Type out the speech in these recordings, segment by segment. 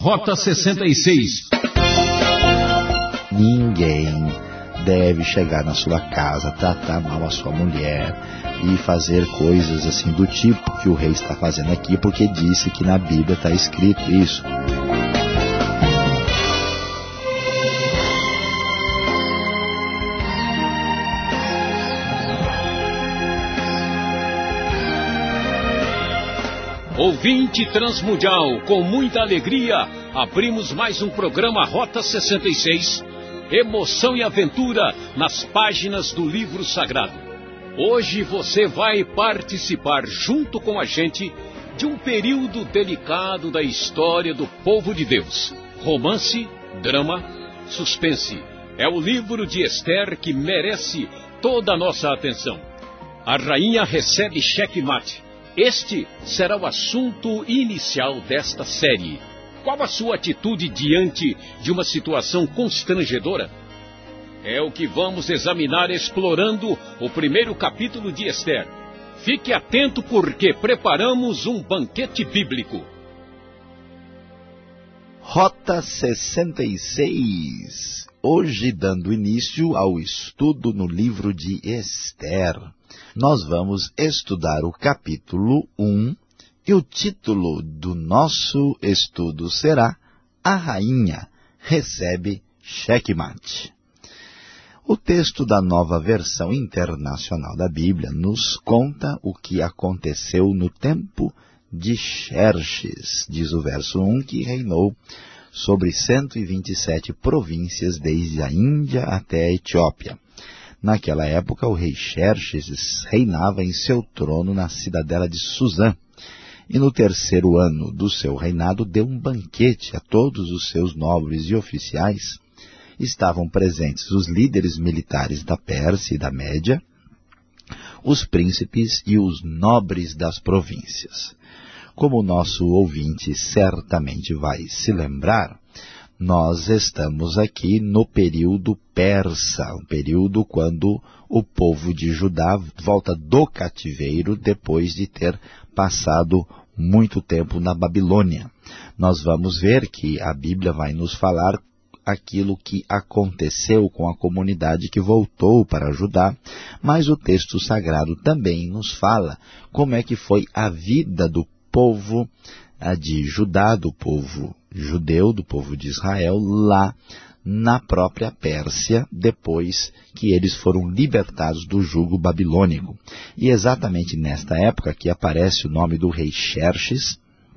Rota 66. Ninguém deve chegar na sua casa, tratar mal a sua mulher e fazer coisas assim do tipo que o rei está fazendo aqui, porque disse que na Bíblia está escrito isso. Ouvinte Transmundial, com muita alegria, abrimos mais um programa Rota 66, emoção e aventura nas páginas do livro sagrado. Hoje você vai participar junto com a gente de um período delicado da história do povo de Deus. Romance, drama, suspense. É o livro de Esther que merece toda a nossa atenção. A rainha recebe checkmate. Este será o assunto inicial desta série. Qual a sua atitude diante de uma situação constrangedora? É o que vamos examinar explorando o primeiro capítulo de Esther. Fique atento porque preparamos um banquete bíblico. Rota 66. Hoje, dando início ao estudo no livro de Esther, nós vamos estudar o capítulo 1 e o título do nosso estudo será A Rainha Recebe Checkmate. O texto da Nova Versão Internacional da Bíblia nos conta o que aconteceu no tempo de Xerxes, diz o verso 1, que reinou sobre 127 províncias desde a Índia até a Etiópia. Naquela época, o rei Xerxes reinava em seu trono na cidadela de Suzã, e no terceiro ano do seu reinado deu um banquete a todos os seus nobres e oficiais. Estavam presentes os líderes militares da Pérsia e da Média, os príncipes e os nobres das províncias. Como o nosso ouvinte certamente vai se lembrar, nós estamos aqui no período persa, um período quando o povo de Judá volta do cativeiro depois de ter passado muito tempo na Babilônia. Nós vamos ver que a Bíblia vai nos falar aquilo que aconteceu com a comunidade que voltou para Judá, mas o texto sagrado também nos fala como é que foi a vida do povo de Judá, do povo judeu, do povo de Israel, lá na própria Pérsia, depois que eles foram libertados do jugo babilônico. E exatamente nesta época que aparece o nome do rei Xerxes,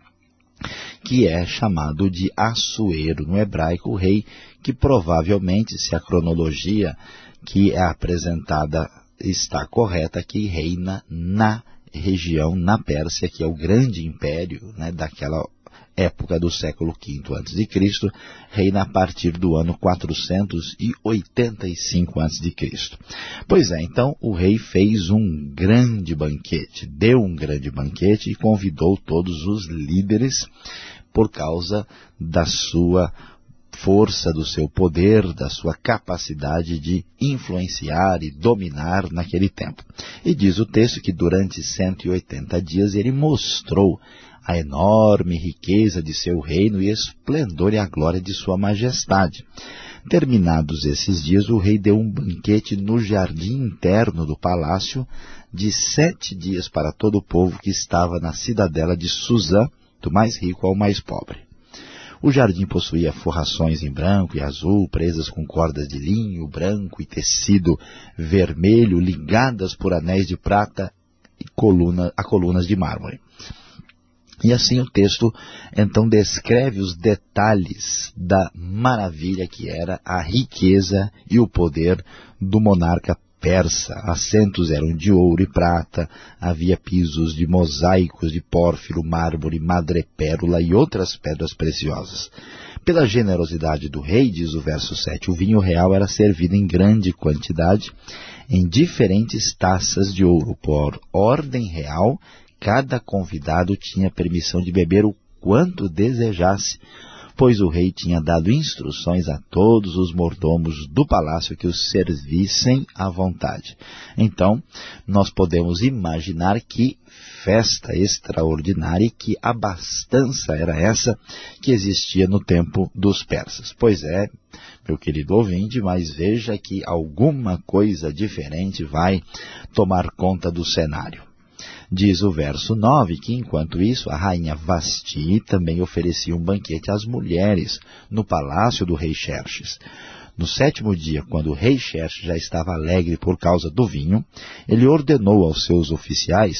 que é chamado de Assuero no hebraico, o rei que provavelmente, se a cronologia que é apresentada está correta, que reina na região, na Pérsia, que é o grande império, né, daquela época do século V a.C., reina a partir do ano 485 a.C. Pois é, então o rei fez um grande banquete, deu um grande banquete e convidou todos os líderes por causa da sua força, do seu poder, da sua capacidade de influenciar e dominar naquele tempo. E diz o texto que durante 180 dias ele mostrou a enorme riqueza de seu reino e esplendor e a glória de sua majestade. Terminados esses dias, o rei deu um banquete no jardim interno do palácio de 7 dias para todo o povo que estava na cidadela de Suzã, do mais rico ao mais pobre. O jardim possuía forrações em branco e azul, presas com cordas de linho branco e tecido vermelho, ligadas por anéis de prata e colunas de mármore. E assim o texto, então, descreve os detalhes da maravilha que era a riqueza e o poder do monarca persa. Assentos eram de ouro e prata, havia pisos de mosaicos de pórfiro, mármore, madrepérola e outras pedras preciosas. Pela generosidade do rei, diz o verso 7, o vinho real era servido em grande quantidade, em diferentes taças de ouro. Por ordem real, cada convidado tinha permissão de beber o quanto desejasse, pois o rei tinha dado instruções a todos os mordomos do palácio que os servissem à vontade. Então, nós podemos imaginar que festa extraordinária e que abastança era essa que existia no tempo dos persas. Pois é, meu querido ouvinte, mas veja que alguma coisa diferente vai tomar conta do cenário. Diz o verso 9 que, enquanto isso, a rainha Vasti também oferecia um banquete às mulheres no palácio do rei Xerxes. No 7º dia, quando o rei Xerxes já estava alegre por causa do vinho, ele ordenou aos seus oficiais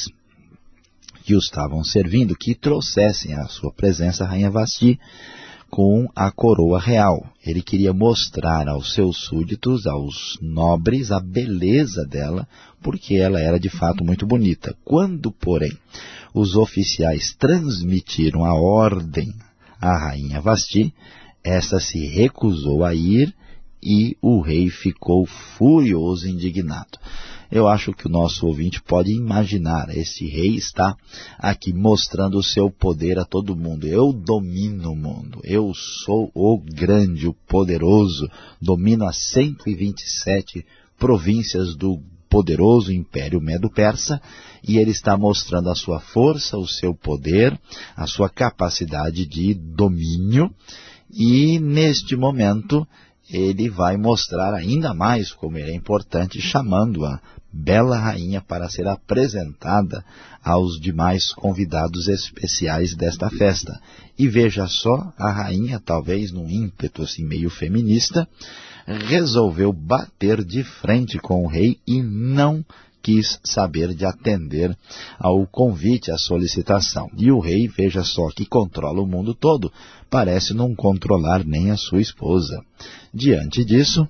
que o estavam servindo que trouxessem à sua presença a rainha Vasti com a coroa real. Ele queria mostrar aos seus súditos, aos nobres, a beleza dela, porque ela era de fato muito bonita. Quando, porém, os oficiais transmitiram a ordem à rainha Vasti, esta se recusou a ir e o rei ficou furioso e indignado. Eu acho que o nosso ouvinte pode imaginar, esse rei está aqui mostrando o seu poder a todo mundo. Eu domino o mundo, eu sou o grande, o poderoso, domino as 127 províncias do poderoso Império Medo-Persa, e ele está mostrando a sua força, o seu poder, a sua capacidade de domínio, e neste momento ele vai mostrar ainda mais como ele é importante, chamando a bela rainha para ser apresentada aos demais convidados especiais desta festa. E veja só, a rainha, talvez num ímpeto assim meio feminista, resolveu bater de frente com o rei e não quis saber de atender ao convite, à solicitação. E o rei, veja só, que controla o mundo todo, parece não controlar nem a sua esposa. Diante disso,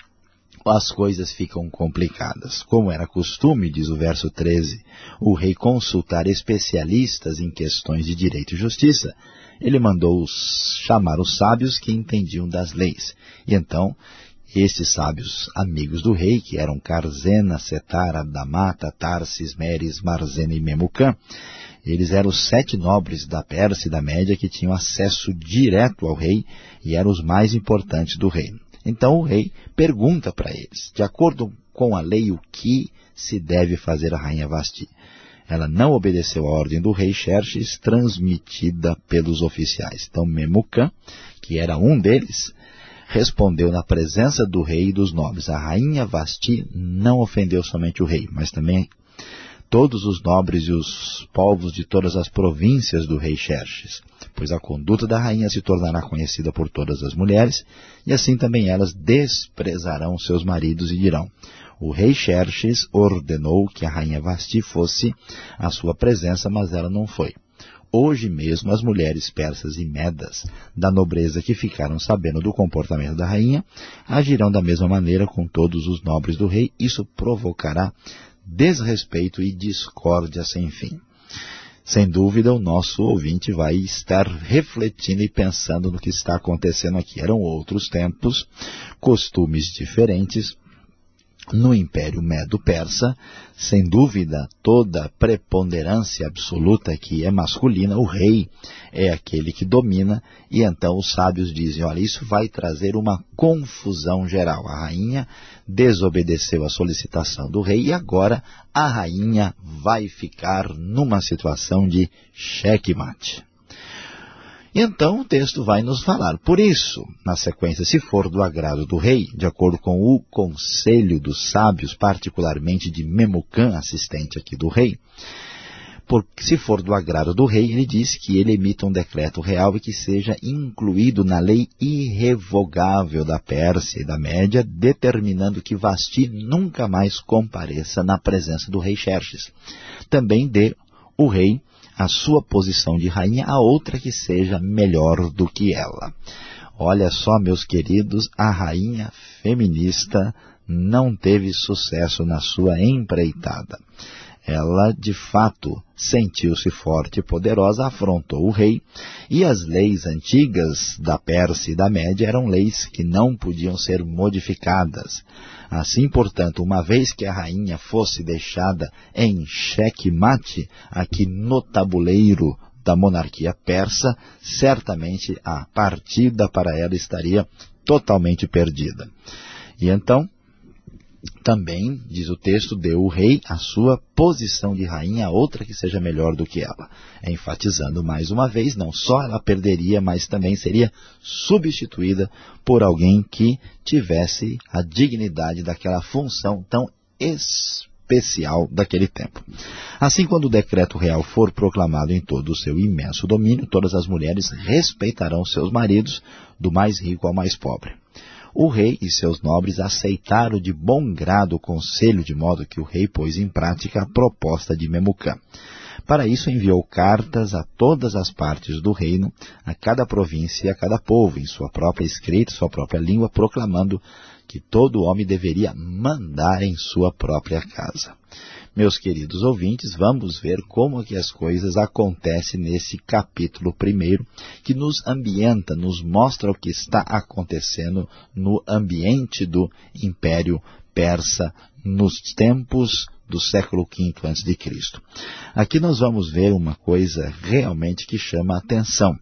as coisas ficam complicadas. Como era costume, diz o verso 13, o rei consultar especialistas em questões de direito e justiça, ele mandou chamar os sábios que entendiam das leis. E então, estes sábios amigos do rei, que eram Carzena, Setara, Damata, Tarsis, Meres, Marzena e Memucã, eles eram os 7 nobres da Pérsia e da Média que tinham acesso direto ao rei e eram os mais importantes do reino. Então o rei pergunta para eles, de acordo com a lei, o que se deve fazer a rainha Vasti. Ela não obedeceu a ordem do rei Xerxes, transmitida pelos oficiais. Então Memucã, que era um deles, respondeu na presença do rei e dos nobres. A rainha Vasti não ofendeu somente o rei, mas também todos os nobres e os povos de todas as províncias do rei Xerxes, pois a conduta da rainha se tornará conhecida por todas as mulheres, e assim também elas desprezarão seus maridos e dirão, o rei Xerxes ordenou que a rainha Vasti fosse à sua presença, mas ela não foi. Hoje mesmo as mulheres persas e medas da nobreza que ficaram sabendo do comportamento da rainha agirão da mesma maneira com todos os nobres do rei. Isso provocará desrespeito e discórdia sem fim. Sem dúvida, o nosso ouvinte vai estar refletindo e pensando no que está acontecendo aqui. Eram outros tempos, costumes diferentes. No Império Medo-Persa, sem dúvida, toda preponderância absoluta que é masculina, o rei é aquele que domina, e então os sábios dizem, olha, isso vai trazer uma confusão geral. A rainha desobedeceu a solicitação do rei e agora a rainha vai ficar numa situação de xeque-mate. Então o texto vai nos falar, por isso, na sequência, se for do agrado do rei, de acordo com o conselho dos sábios, particularmente de Memucã, assistente aqui do rei, porque se for do agrado do rei, ele diz que ele emita um decreto real e que seja incluído na lei irrevogável da Pérsia e da Média, determinando que Vasti nunca mais compareça na presença do rei Xerxes. Também dê o rei a sua posição de rainha a outra que seja melhor do que ela. Olha só, meus queridos, a rainha feminista não teve sucesso na sua empreitada. Ela, de fato, sentiu-se forte e poderosa, afrontou o rei, e as leis antigas da Pérsia e da Média eram leis que não podiam ser modificadas. Assim, portanto, uma vez que a rainha fosse deixada em xeque-mate aqui no tabuleiro da monarquia persa, certamente a partida para ela estaria totalmente perdida. E então, também, diz o texto, deu o rei a sua posição de rainha a outra que seja melhor do que ela. Enfatizando mais uma vez, não só ela perderia, mas também seria substituída por alguém que tivesse a dignidade daquela função tão especial daquele tempo. Assim, quando o decreto real for proclamado em todo o seu imenso domínio, todas as mulheres respeitarão seus maridos, do mais rico ao mais pobre. O rei e seus nobres aceitaram de bom grado o conselho, de modo que o rei pôs em prática a proposta de Memucã. Para isso enviou cartas a todas as partes do reino, a cada província e a cada povo, em sua própria escrita, sua própria língua, proclamando que todo homem deveria mandar em sua própria casa. Meus queridos ouvintes, vamos ver como que as coisas acontecem nesse capítulo 1, que nos ambienta, nos mostra o que está acontecendo no ambiente do Império Persa nos tempos do século V a.C. Aqui nós vamos ver uma coisa realmente que chama a atenção.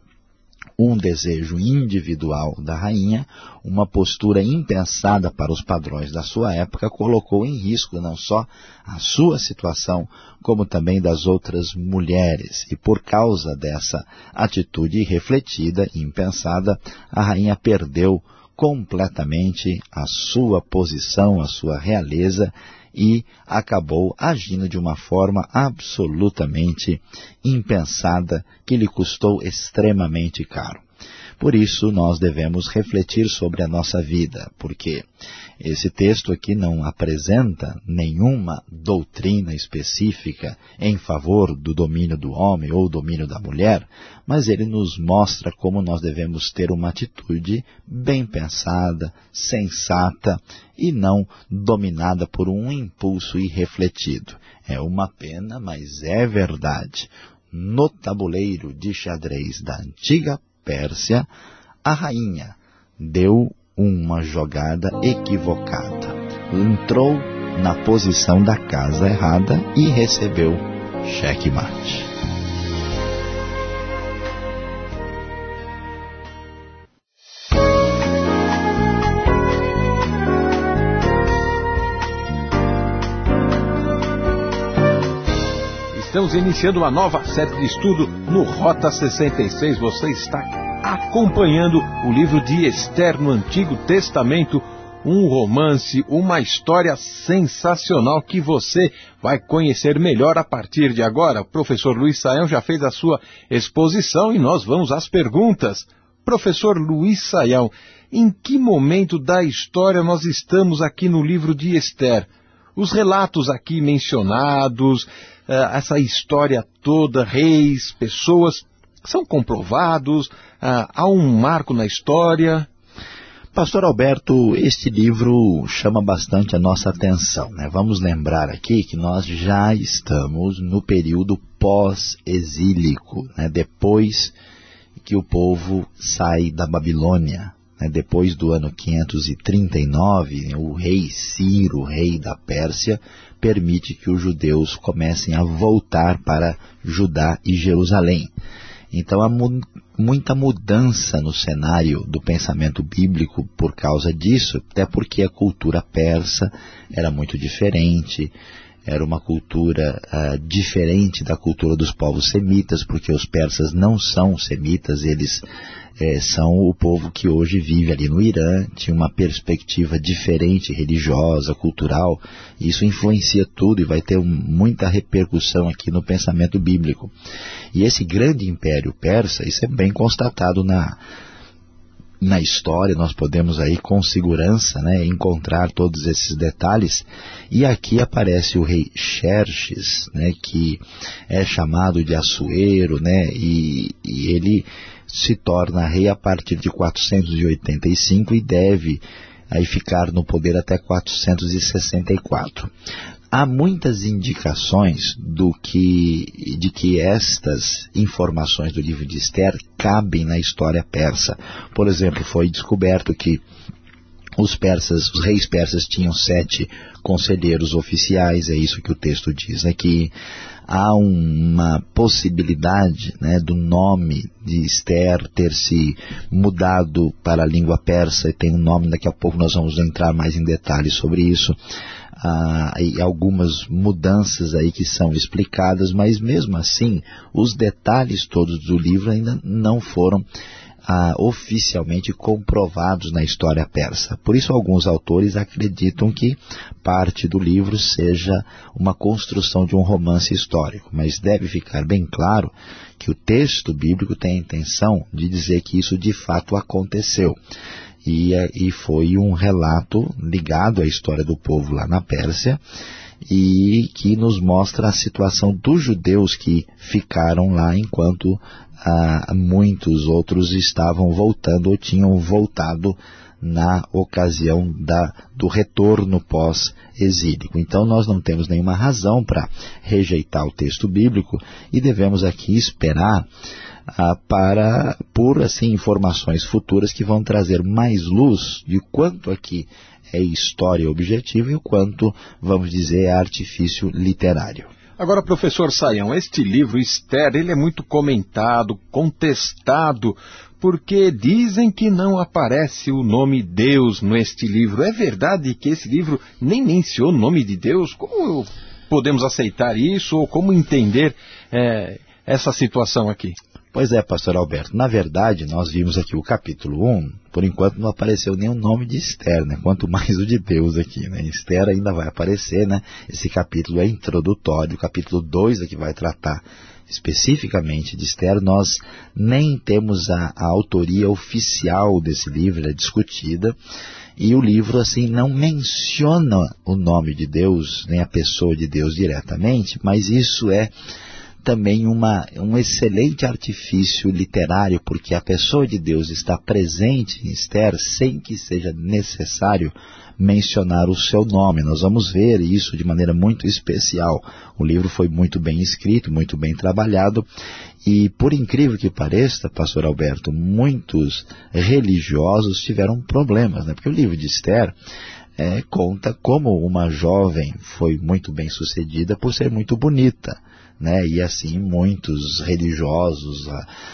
Um desejo individual da rainha, uma postura impensada para os padrões da sua época, colocou em risco não só a sua situação, como também das outras mulheres. E por causa dessa atitude irrefletida e impensada, a rainha perdeu completamente a sua posição, a sua realeza, e acabou agindo de uma forma absolutamente impensada, que lhe custou extremamente caro. Por isso, nós devemos refletir sobre a nossa vida, porque esse texto aqui não apresenta nenhuma doutrina específica em favor do domínio do homem ou domínio da mulher, mas ele nos mostra como nós devemos ter uma atitude bem pensada, sensata e não dominada por um impulso irrefletido. É uma pena, mas é verdade. No tabuleiro de xadrez da antiga Pérsia, a rainha deu uma jogada equivocada. Entrou na posição da casa errada e recebeu xeque-mate. Estamos iniciando uma nova série de estudo no Rota 66. Você está acompanhando o livro de Esther no Antigo Testamento, um romance, uma história sensacional que você vai conhecer melhor a partir de agora. O professor Luiz Saião já fez a sua exposição e nós vamos às perguntas. Professor Luiz Saião, em que momento da história nós estamos aqui no livro de Esther? Os relatos aqui mencionados, essa história toda, reis, pessoas, são comprovados? Há um marco na história? Pastor Alberto, este livro chama bastante a nossa atenção, né? Vamos lembrar aqui que nós já estamos no período pós-exílico, né? Depois que o povo sai da Babilônia. Depois do ano 539, o rei Ciro, rei da Pérsia, permite que os judeus comecem a voltar para Judá e Jerusalém. Então há muita mudança no cenário do pensamento bíblico por causa disso, até porque a cultura persa era muito diferente, era uma cultura diferente da cultura dos povos semitas, porque os persas não são semitas, eles são o povo que hoje vive ali no Irã, tinha uma perspectiva diferente, religiosa, cultural, e isso influencia tudo e vai ter muita repercussão aqui no pensamento bíblico. E esse grande império persa, isso é bem constatado na história, nós podemos aí com segurança, né, encontrar todos esses detalhes, e aqui aparece o rei Xerxes, né, que é chamado de Assuero, né, e ele se torna rei a partir de 485 e deve aí ficar no poder até 464. Há muitas indicações de que estas informações do livro de Esther cabem na história persa. Por exemplo, foi descoberto que Os reis persas tinham 7 conselheiros oficiais, é isso que o texto diz aqui. Há uma possibilidade, né, do nome de Esther ter se mudado para a língua persa, e tem um nome, daqui a pouco nós vamos entrar mais em detalhes sobre isso. E algumas mudanças aí que são explicadas, mas mesmo assim, os detalhes todos do livro ainda não foram oficialmente comprovados na história persa. Por isso alguns autores acreditam que parte do livro seja uma construção de um romance histórico, mas deve ficar bem claro que o texto bíblico tem a intenção de dizer que isso de fato aconteceu. E foi um relato ligado à história do povo lá na Pérsia, e que nos mostra a situação dos judeus que ficaram lá enquanto muitos outros estavam voltando ou tinham voltado na ocasião do retorno pós-exílico. Então nós não temos nenhuma razão para rejeitar o texto bíblico e devemos aqui esperar por informações futuras que vão trazer mais luz de quanto aqui é história objetiva e o quanto, vamos dizer, é artifício literário. Agora, professor Sayão, este livro, Esther, ele é muito comentado, contestado, porque dizem que não aparece o nome Deus neste livro. É verdade que esse livro nem menciona o nome de Deus? Como podemos aceitar isso ou como entender essa situação aqui? Pois é, pastor Alberto, na verdade nós vimos aqui o capítulo 1, por enquanto não apareceu nem o nome de Esther, né? Quanto mais o de Deus aqui, né? Esther ainda vai aparecer, né? Esse capítulo é introdutório, o capítulo 2 aqui vai tratar especificamente de Esther. Nós nem temos a autoria oficial desse livro, é discutida, e o livro assim não menciona o nome de Deus, nem a pessoa de Deus diretamente, mas isso é também um excelente artifício literário, porque a pessoa de Deus está presente em Esther sem que seja necessário mencionar o seu nome. Nós vamos ver isso de maneira muito especial. O livro foi muito bem escrito, muito bem trabalhado, e por incrível que pareça, pastor Alberto, muitos religiosos tiveram problemas, né? Porque o livro de Esther conta como uma jovem foi muito bem sucedida por ser muito bonita, né? E assim muitos religiosos,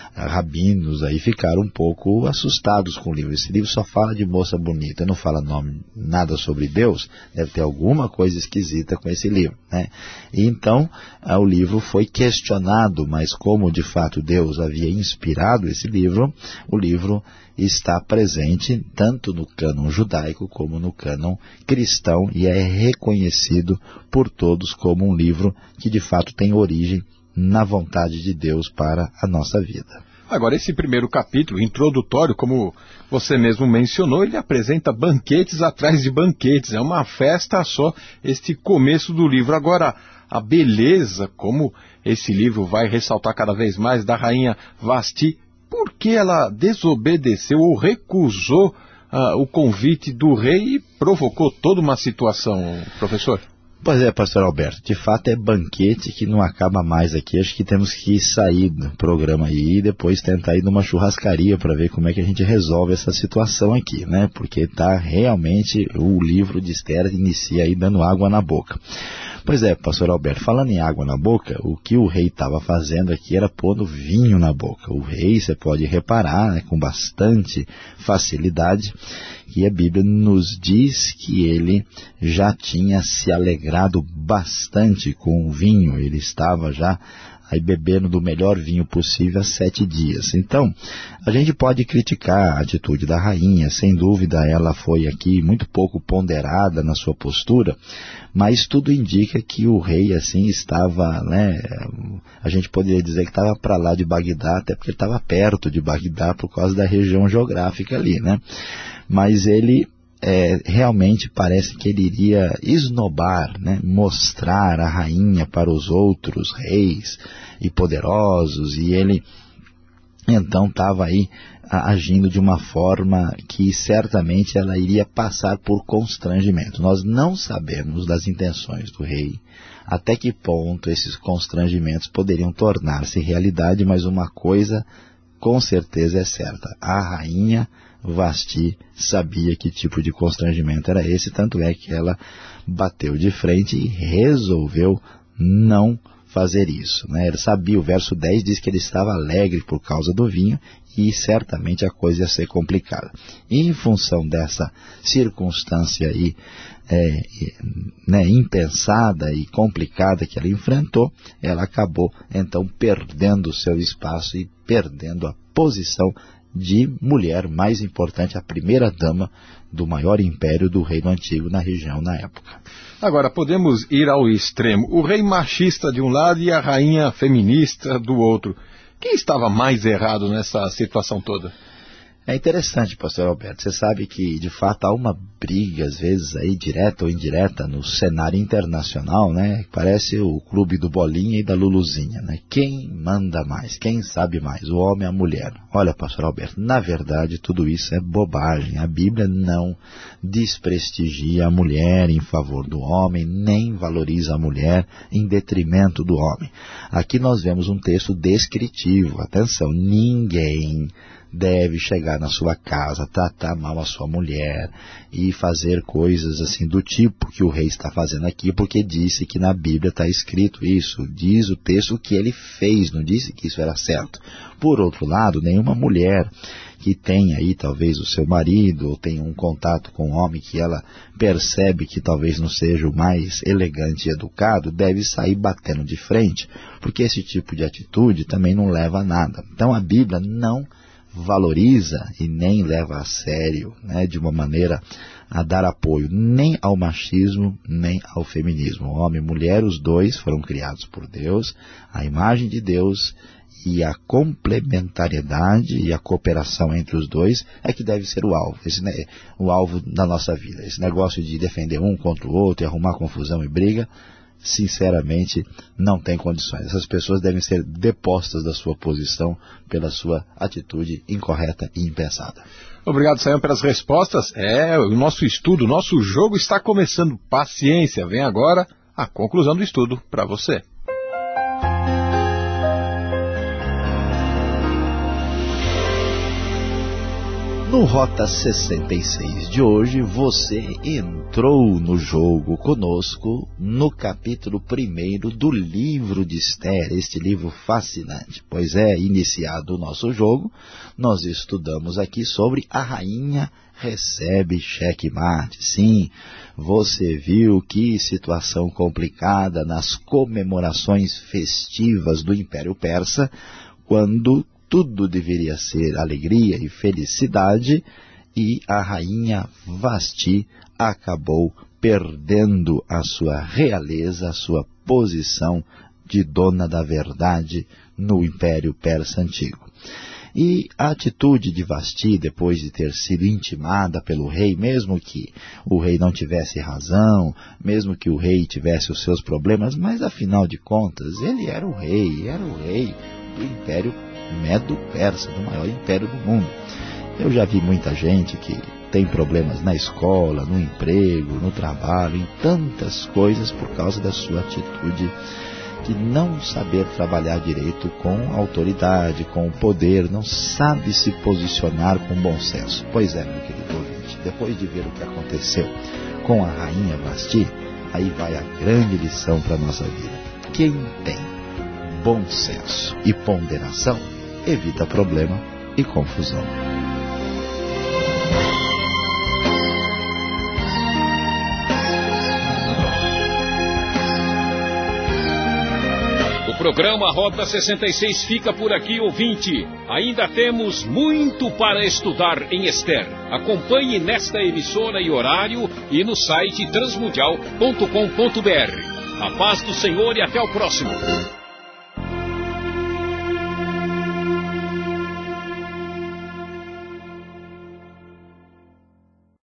rabinos aí ficaram um pouco assustados com o livro. Esse livro só fala de moça bonita, não fala nada sobre Deus, deve ter alguma coisa esquisita com esse livro, né? E então o livro foi questionado, mas como de fato Deus havia inspirado esse livro, o livro está presente tanto no cânon judaico como no cânon cristão e é reconhecido por todos como um livro que de fato tem origem na vontade de Deus para a nossa vida. Agora, esse primeiro capítulo, introdutório, como você mesmo mencionou, ele apresenta banquetes atrás de banquetes. É uma festa só, este começo do livro. Agora, a beleza, como esse livro vai ressaltar cada vez mais, da rainha Vasti, por que ela desobedeceu ou recusou o convite do rei e provocou toda uma situação, professor? Pois é, pastor Alberto, de fato é banquete que não acaba mais aqui. Acho que temos que sair do programa aí e depois tentar ir numa churrascaria para ver como é que a gente resolve essa situação aqui, né? Porque tá realmente, o livro de Esther inicia aí dando água na boca. Pois é, pastor Alberto, falando em água na boca, o que o rei estava fazendo aqui era pondo vinho na boca. O rei, você pode reparar, né, com bastante facilidade, que a Bíblia nos diz que ele já tinha se alegrado bastante com o vinho. Ele estava já aí bebendo do melhor vinho possível há 7 dias. Então, a gente pode criticar a atitude da rainha, sem dúvida ela foi aqui muito pouco ponderada na sua postura, mas tudo indica que o rei assim estava, né, a gente poderia dizer que estava para lá de Bagdá, até porque ele estava perto de Bagdá por causa da região geográfica ali, né? Mas ele realmente parece que ele iria esnobar, né, mostrar a rainha para os outros reis e poderosos, e ele então estava aí agindo de uma forma que certamente ela iria passar por constrangimento. Nós não sabemos das intenções do rei, até que ponto esses constrangimentos poderiam tornar-se realidade, mas uma coisa com certeza é certa. A rainha Vasti sabia que tipo de constrangimento era esse, tanto é que ela bateu de frente e resolveu não fazer isso, né? Ele sabia, o verso 10 diz que ele estava alegre por causa do vinho e certamente a coisa ia ser complicada. E em função dessa circunstância aí, impensada e complicada que ela enfrentou, ela acabou então perdendo o seu espaço e perdendo a posição de mulher mais importante, a primeira dama do maior império do Reino Antigo na região na época. Agora, podemos ir ao extremo. O rei machista de um lado e a rainha feminista do outro. Quem estava mais errado nessa situação toda? É interessante, pastor Alberto, você sabe que de fato há uma briga, às vezes, aí, direta ou indireta, no cenário internacional, né? Parece o clube do Bolinha e da Luluzinha, né? Quem manda mais? Quem sabe mais? O homem ou a mulher? Olha, pastor Alberto, na verdade tudo isso é bobagem. A Bíblia não desprestigia a mulher em favor do homem, nem valoriza a mulher em detrimento do homem. Aqui nós vemos um texto descritivo. Atenção, ninguém deve chegar na sua casa, tratar mal a sua mulher e fazer coisas assim do tipo que o rei está fazendo aqui, porque disse que na Bíblia está escrito isso. Diz o texto que ele fez, não disse que isso era certo. Por outro lado, nenhuma mulher que tenha aí talvez o seu marido ou tenha um contato com um homem que ela percebe que talvez não seja o mais elegante e educado, deve sair batendo de frente, porque esse tipo de atitude também não leva a nada. Então a Bíblia não valoriza e nem leva a sério, né, de uma maneira a dar apoio nem ao machismo, nem ao feminismo. Homem e mulher, os dois foram criados por Deus, a imagem de Deus, e a complementariedade e a cooperação entre os dois é que deve ser o alvo, o alvo da nossa vida. Esse negócio de defender um contra o outro e arrumar confusão e briga, sinceramente, não tem condições. Essas pessoas devem ser depostas da sua posição pela sua atitude incorreta e impensada. Obrigado, Sayão, pelas respostas. O nosso estudo, o nosso jogo está começando. Paciência, vem agora a conclusão do estudo para você. No Rota 66 de hoje, você entrou no jogo conosco no capítulo 1 do livro de Esther, este livro fascinante. Pois iniciado o nosso jogo, nós estudamos aqui sobre a rainha recebe checkmate. Sim, você viu que situação complicada nas comemorações festivas do Império Persa, quando tudo deveria ser alegria e felicidade, e a rainha Vasti acabou perdendo a sua realeza, a sua posição de dona da verdade no Império Persa Antigo. E a atitude de Vasti, depois de ter sido intimada pelo rei, mesmo que o rei não tivesse razão, mesmo que o rei tivesse os seus problemas, mas afinal de contas, ele era o rei do Império Medo-Persa, do maior império do mundo. Eu já vi muita gente que tem problemas na escola, no emprego, no trabalho, em tantas coisas por causa da sua atitude de não saber trabalhar direito com autoridade, com o poder, não sabe se posicionar com bom senso. Pois meu querido ouvinte, depois de ver o que aconteceu com a rainha Vasti, aí vai a grande lição para a nossa vida. Quem tem bom senso e ponderação evita problema e confusão. O programa Rota 66 fica por aqui, ouvinte. Ainda temos muito para estudar em Esther. Acompanhe nesta emissora e horário e no site transmundial.com.br. A paz do Senhor e até o próximo.